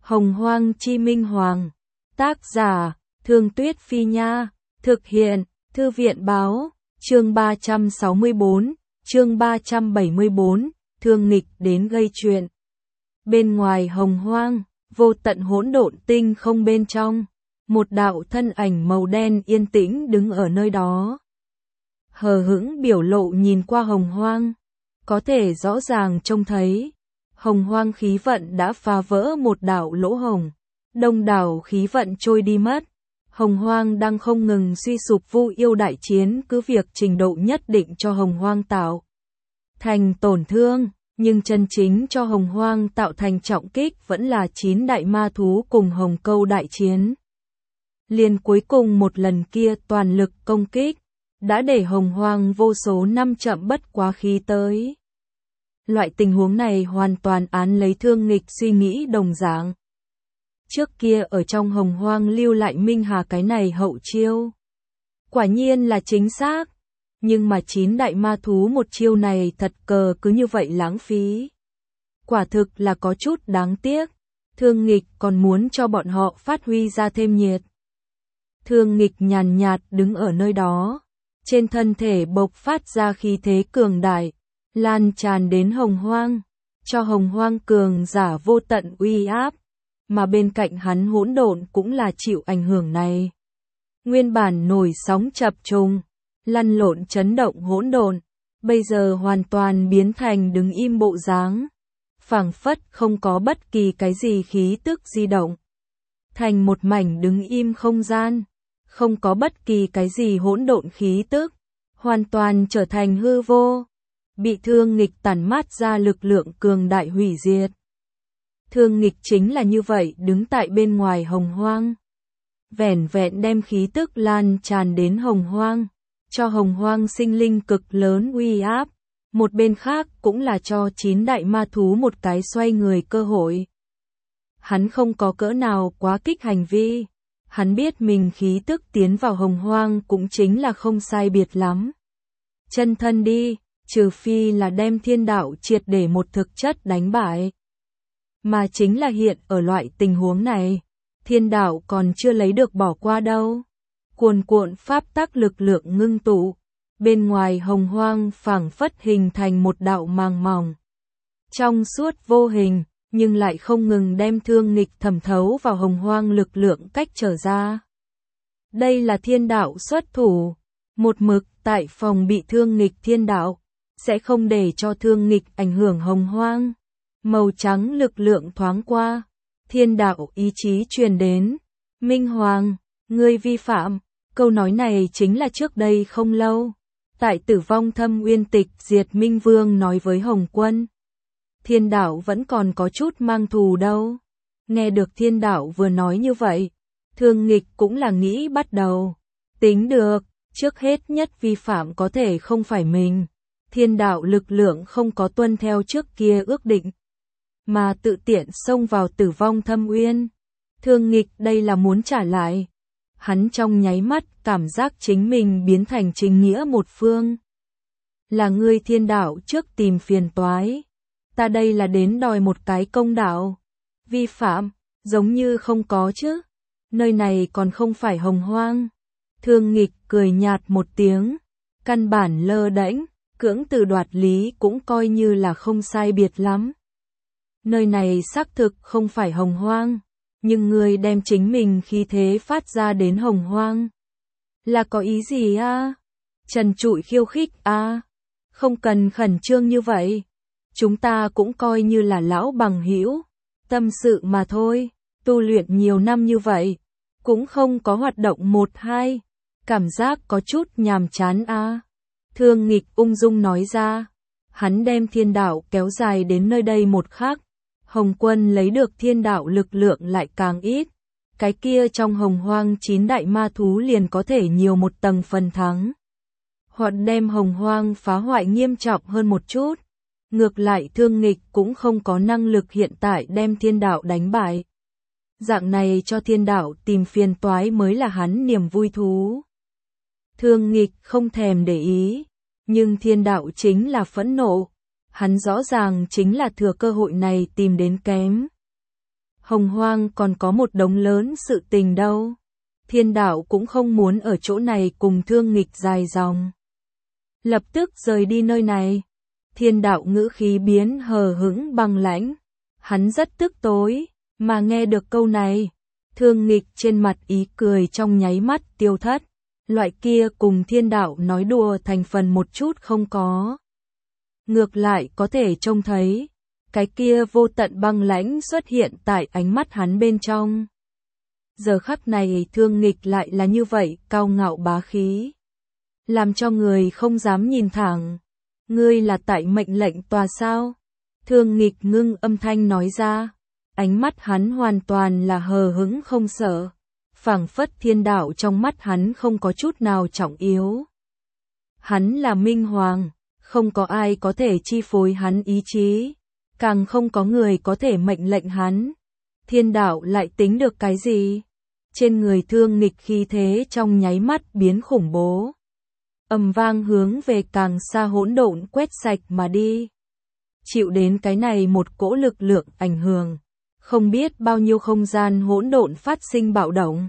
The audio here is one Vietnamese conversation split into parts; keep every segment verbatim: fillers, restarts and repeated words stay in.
Hồng Hoang Chi Minh Hoàng. Tác giả, Thương Tuyết Phi Nha. Thực hiện, Thư viện Báo. Chương ba trăm sáu mươi bốn, chương ba trăm bảy mươi bốn, Thương Nghịch đến gây chuyện. Bên ngoài Hồng Hoang, vô tận hỗn độn tinh không bên trong, một đạo thân ảnh màu đen yên tĩnh đứng ở nơi đó. Hờ hững biểu lộ nhìn qua Hồng Hoang, có thể rõ ràng trông thấy, Hồng Hoang khí vận đã phá vỡ một đạo lỗ hổng, đông đảo khí vận trôi đi mất. Hồng Hoang đang không ngừng suy sụp, Vu Yêu đại chiến cứ việc trình độ nhất định cho Hồng Hoang tạo thành tổn thương, nhưng chân chính cho Hồng Hoang tạo thành trọng kích vẫn là chín đại ma thú cùng Hồng Câu đại chiến. Liền cuối cùng một lần kia toàn lực công kích, đã để Hồng Hoang vô số năm chậm bất quá khí tới. Loại tình huống này hoàn toàn án lấy Thương Nghịch suy nghĩ đồng dạng. Trước kia ở trong Hồng Hoang lưu lại Minh Hà cái này hậu chiêu. Quả nhiên là chính xác, nhưng mà chín đại ma thú một chiêu này thật cờ cứ như vậy lãng phí. Quả thực là có chút đáng tiếc, Thương Nghịch còn muốn cho bọn họ phát huy ra thêm nhiệt. Thương Nghịch nhàn nhạt đứng ở nơi đó, trên thân thể bộc phát ra khí thế cường đại, lan tràn đến Hồng Hoang, cho Hồng Hoang cường giả vô tận uy áp. Mà bên cạnh hắn hỗn độn cũng là chịu ảnh hưởng này. Nguyên bản nổi sóng chập trùng, lăn lộn chấn động hỗn độn, bây giờ hoàn toàn biến thành đứng im bộ dáng, phảng phất không có bất kỳ cái gì khí tức di động, thành một mảnh đứng im không gian, không có bất kỳ cái gì hỗn độn khí tức, hoàn toàn trở thành hư vô, bị Thương Nghịch tản mát ra lực lượng cường đại hủy diệt. Thương Nghịch chính là như vậy đứng tại bên ngoài Hồng Hoang, vẻn vẹn đem khí tức lan tràn đến Hồng Hoang, cho Hồng Hoang sinh linh cực lớn uy áp, một bên khác cũng là cho chín đại ma thú một cái xoay người cơ hội. Hắn không có cỡ nào quá kích hành vi, hắn biết mình khí tức tiến vào Hồng Hoang cũng chính là không sai biệt lắm. Chân thân đi, trừ phi là đem thiên đạo triệt để một thực chất đánh bại. Mà chính là hiện ở loại tình huống này, thiên đạo còn chưa lấy được bỏ qua đâu. Cuồn cuộn pháp tắc lực lượng ngưng tụ, bên ngoài Hồng Hoang phảng phất hình thành một đạo màng mỏng. Trong suốt vô hình, nhưng lại không ngừng đem Thương Nghịch thẩm thấu vào Hồng Hoang lực lượng cách trở ra. Đây là thiên đạo xuất thủ, một mực tại phòng bị Thương Nghịch thiên đạo, sẽ không để cho Thương Nghịch ảnh hưởng Hồng Hoang. Màu trắng lực lượng thoáng qua, thiên đạo ý chí truyền đến. Minh Hoàng, ngươi vi phạm. Câu nói này chính là trước đây không lâu, tại Tử Vong Thâm Uyên Tịch diệt Minh Vương nói với Hồng Quân. Thiên đạo vẫn còn có chút mang thù đâu. Nghe được thiên đạo vừa nói như vậy, Thương Nghịch cũng là nghĩ bắt đầu. Tính được, trước hết nhất vi phạm có thể không phải mình. Thiên đạo lực lượng không có tuân theo trước kia ước định, mà tự tiện xông vào Tử Vong Thâm Uyên. Thương Nghịch đây là muốn trả lại. Hắn trong nháy mắt cảm giác chính mình biến thành chính nghĩa một phương. Là ngươi thiên đạo trước tìm phiền toái, ta đây là đến đòi một cái công đạo. Vi phạm, giống như không có chứ, nơi này còn không phải Hồng Hoang. Thương Nghịch cười nhạt một tiếng, căn bản lơ đễnh, cưỡng từ đoạt lý cũng coi như là không sai biệt lắm. Nơi này xác thực không phải Hồng Hoang, nhưng ngươi đem chính mình khí thế phát ra đến Hồng Hoang. Là có ý gì a? À? Trần trụi khiêu khích a? À? Không cần khẩn trương như vậy. Chúng ta cũng coi như là lão bằng hữu, tâm sự mà thôi, tu luyện nhiều năm như vậy, cũng không có hoạt động một hai, cảm giác có chút nhàm chán a. À? Thương Nghịch ung dung nói ra, hắn đem thiên đạo kéo dài đến nơi đây một khắc. Hồng Quân lấy được thiên đạo lực lượng lại càng ít, cái kia trong Hồng Hoang chín đại ma thú liền có thể nhiều một tầng phần thắng. Hoặc đem Hồng Hoang phá hoại nghiêm trọng hơn một chút, ngược lại Thương Nghịch cũng không có năng lực hiện tại đem thiên đạo đánh bại. Dạng này cho thiên đạo tìm phiền toái mới là hắn niềm vui thú. Thương Nghịch không thèm để ý, nhưng thiên đạo chính là phẫn nộ. Hắn rõ ràng chính là thừa cơ hội này tìm đến kém. Hồng Hoang còn có một đống lớn sự tình đâu. Thiên đạo cũng không muốn ở chỗ này cùng Thương Nghịch dài dòng. Lập tức rời đi nơi này. Thiên đạo ngữ khí biến hờ hững băng lãnh. Hắn rất tức tối, mà nghe được câu này. Thương Nghịch trên mặt ý cười trong nháy mắt tiêu thất. Loại kia cùng thiên đạo nói đùa thành phần một chút không có. Ngược lại có thể trông thấy. Cái kia vô tận băng lãnh xuất hiện tại ánh mắt hắn bên trong. Giờ khắc này Thương Nghịch lại là như vậy, cao ngạo bá khí. Làm cho người không dám nhìn thẳng. Ngươi là tại mệnh lệnh tòa sao? Thương Nghịch ngưng âm thanh nói ra. Ánh mắt hắn hoàn toàn là hờ hững không sợ. Phảng phất thiên đạo trong mắt hắn không có chút nào trọng yếu. Hắn là Minh Hoàng, không có ai có thể chi phối hắn ý chí. Càng không có người có thể mệnh lệnh hắn. Thiên đạo lại tính được cái gì? Trên người Thương Nghịch khí thế trong nháy mắt biến khủng bố. Ầm vang hướng về càng xa hỗn độn quét sạch mà đi. Chịu đến cái này một cỗ lực lượng ảnh hưởng. Không biết bao nhiêu không gian hỗn độn phát sinh bạo động.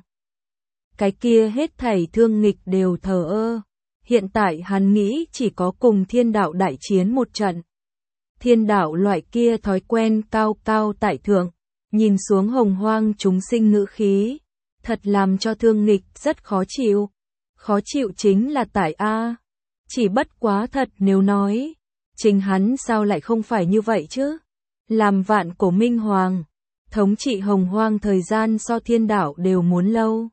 Cái kia hết thảy Thương Nghịch đều thờ ơ. Hiện tại hắn nghĩ chỉ có cùng thiên đạo đại chiến một trận. Thiên đạo loại kia thói quen cao cao tại thượng, nhìn xuống hồng hoang chúng sinh ngữ khí, thật làm cho Thương Nghịch rất khó chịu. Khó chịu chính là tại A. Chỉ bất quá thật nếu nói, chính hắn sao lại không phải như vậy chứ? Làm vạn cổ Minh Hoàng, thống trị hồng hoang thời gian so thiên đạo đều muốn lâu.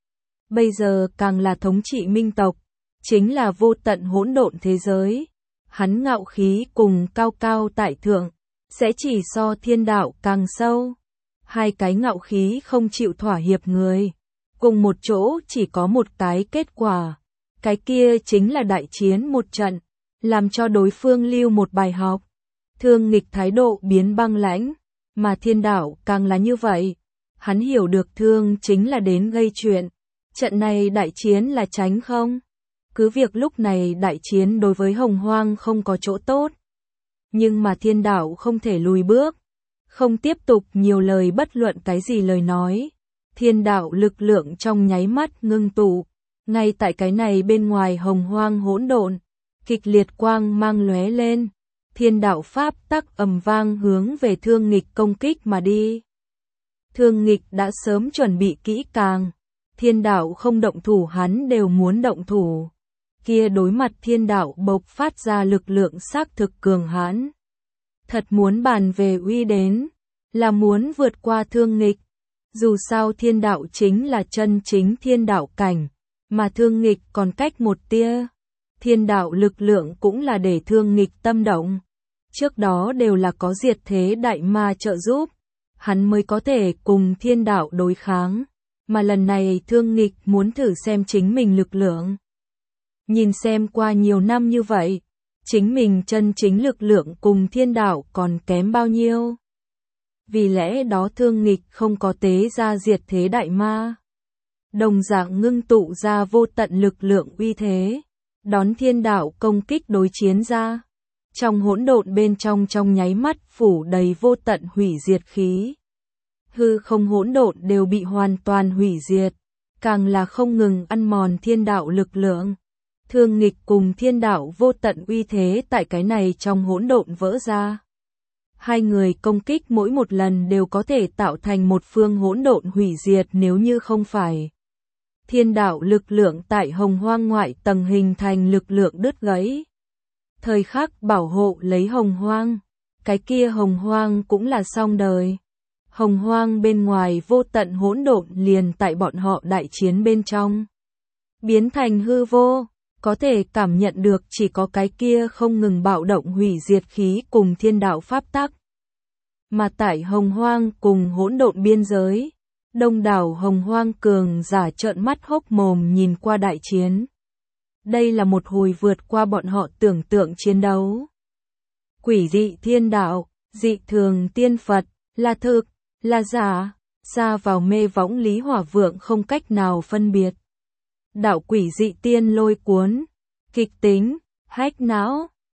Bây giờ càng là thống trị minh tộc, chính là vô tận hỗn độn thế giới. Hắn ngạo khí cùng cao cao tại thượng, sẽ chỉ so thiên đạo càng sâu. Hai cái ngạo khí không chịu thỏa hiệp người, cùng một chỗ chỉ có một cái kết quả. Cái kia chính là đại chiến một trận, làm cho đối phương lưu một bài học. Thương Nghịch thái độ biến băng lãnh, mà thiên đạo càng là như vậy. Hắn hiểu được Thương chính là đến gây chuyện. Trận này đại chiến là tránh không? Cứ việc lúc này đại chiến đối với hồng hoang không có chỗ tốt. Nhưng mà thiên đạo không thể lùi bước. Không tiếp tục nhiều lời bất luận cái gì lời nói. Thiên đạo lực lượng trong nháy mắt ngưng tụ. Ngay tại cái này bên ngoài hồng hoang hỗn độn. Kịch liệt quang mang lóe lên. Thiên đạo pháp tắc ầm vang hướng về Thương Nghịch công kích mà đi. Thương Nghịch đã sớm chuẩn bị kỹ càng. Thiên đạo không động thủ hắn đều muốn động thủ. Kia đối mặt thiên đạo bộc phát ra lực lượng xác thực cường hãn. Thật muốn bàn về uy đến, là muốn vượt qua Thương Nghịch. Dù sao thiên đạo chính là chân chính thiên đạo cảnh, mà Thương Nghịch còn cách một tia. Thiên đạo lực lượng cũng là để Thương Nghịch tâm động. Trước đó đều là có diệt thế đại ma trợ giúp, hắn mới có thể cùng thiên đạo đối kháng. Mà lần này Thương Nghịch muốn thử xem chính mình lực lượng. Nhìn xem qua nhiều năm như vậy, chính mình chân chính lực lượng cùng thiên đạo còn kém bao nhiêu. Vì lẽ đó Thương Nghịch không có tế ra diệt thế đại ma. Đồng dạng ngưng tụ ra vô tận lực lượng uy thế, đón thiên đạo công kích đối chiến ra. Trong hỗn độn bên trong trong nháy mắt phủ đầy vô tận hủy diệt khí. Hư không hỗn độn đều bị hoàn toàn hủy diệt, càng là không ngừng ăn mòn thiên đạo lực lượng. Thương Nghịch cùng thiên đạo vô tận uy thế tại cái này trong hỗn độn vỡ ra. Hai người công kích mỗi một lần đều có thể tạo thành một phương hỗn độn hủy diệt nếu như không phải. Thiên đạo lực lượng tại hồng hoang ngoại tầng hình thành lực lượng đứt gãy. Thời khắc bảo hộ lấy hồng hoang, cái kia hồng hoang cũng là xong đời. Hồng hoang bên ngoài vô tận hỗn độn liền tại bọn họ đại chiến bên trong. Biến thành hư vô, có thể cảm nhận được chỉ có cái kia không ngừng bạo động hủy diệt khí cùng thiên đạo pháp tắc. Mà tại hồng hoang cùng hỗn độn biên giới, đông đảo hồng hoang cường giả trợn mắt hốc mồm nhìn qua đại chiến. Đây là một hồi vượt qua bọn họ tưởng tượng chiến đấu. Quỷ dị thiên đạo, dị thường tiên Phật, là thực, là giả, xa vào mê võng lý hỏa vượng không cách nào phân biệt. Đạo quỷ dị tiên lôi cuốn, kịch tính, hách não,